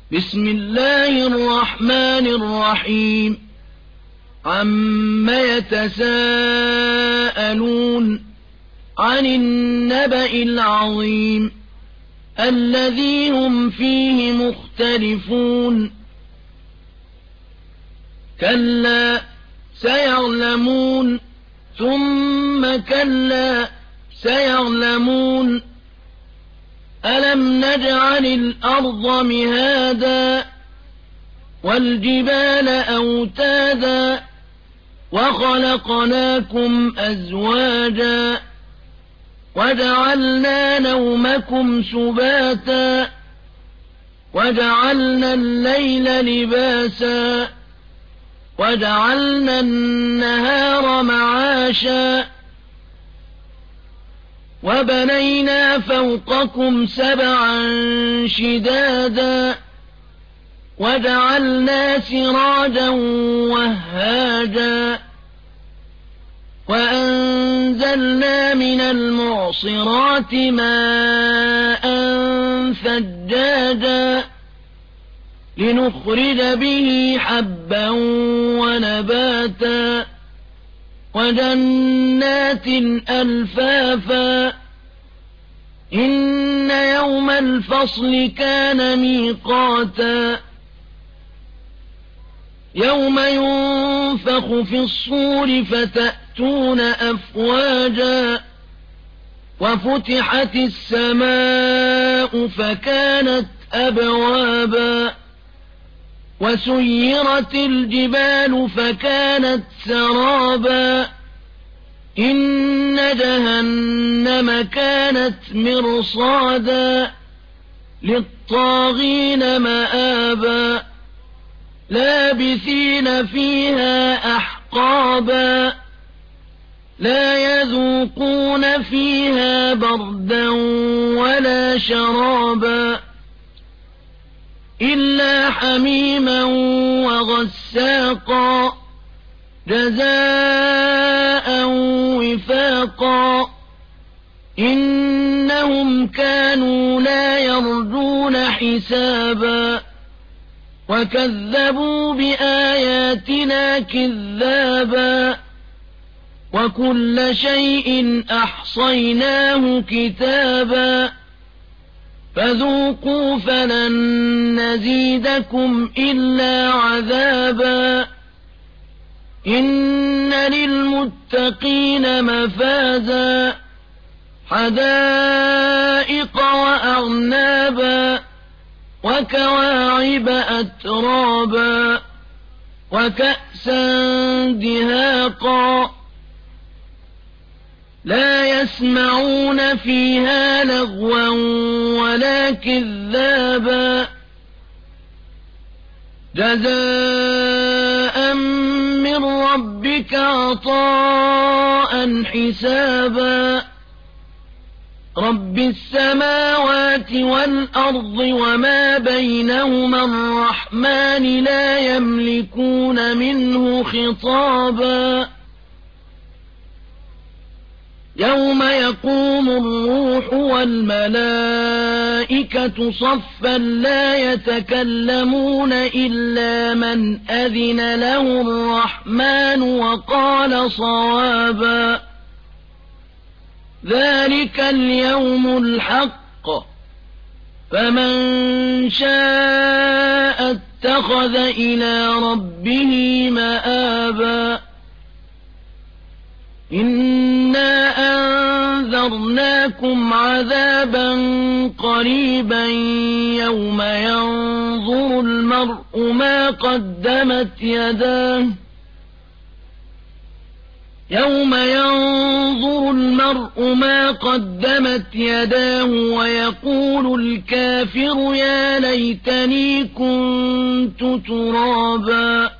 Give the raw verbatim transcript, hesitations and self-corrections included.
بسم الله الرحمن الرحيم عم يتساءلون عن النبأ العظيم الذي هم فيه مختلفون كلا سيعلمون ثم كلا سيعلمون ألم نجعل الأرض مهادا والجبال أوتادا وخلقناكم أزواجا وجعلنا نومكم سباتا وجعلنا الليل لباسا وجعلنا النهار معاشا وبنينا فوقكم سبعا شدادا وجعلنا سراجا وهاجا وأنزلنا من المعصرات ماء ثجاجا لنخرج به حبا ونباتا وجنات ألفافا إن يوم الفصل كان ميقاتا يوم ينفخ في الصور فتأتون أفواجا وفتحت السماء فكانت أبوابا وسيرت الجبال فكانت سرابا إن جهنم كانت مرصادا للطاغين مآبا لابثين فيها أحقابا لا يذوقون فيها بردا ولا شرابا إلا حميما وغساقا جزاء وفاقا إنهم كانوا لا يرجون حسابا وكذبوا بآياتنا كذابا وكل شيء أحصيناه كتابا فذوقوا فلن نزيدكم إلا عذابا إن للمتقين مفازا حدائق وأعنابا وكواعب أترابا وكأسا دهاقا لا يسمعون فيها لغوا ولا كذابا جزاء من ربك عطاء حسابا رب السماوات والأرض وما بينهما الرحمن لا يملكون منه خطابا يوم يقوم الروح والملائكة صفا لا يتكلمون إلا من أذن له الرحمن وقال صوابا ذلك اليوم الحق فمن شاء اتخذ إلى ربه مآبا إنا أنذرناكم عذابا قريبا يوم ينظر المرء ما قدمت يداه يوم ينظر المرء ما قدمت يداه ويقول الكافر يا ليتني كنت ترابا